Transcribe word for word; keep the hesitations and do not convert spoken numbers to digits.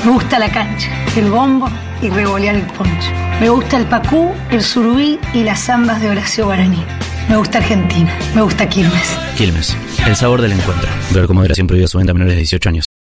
Me gusta la cancha, el bombo y revolear el poncho. Me gusta el pacú, el surubí y las zambas de Horacio Guaraní. Me gusta Argentina, me gusta Quilmes. Quilmes, el sabor del encuentro. Ver con moderación prohibida su venta a menores de dieciocho años.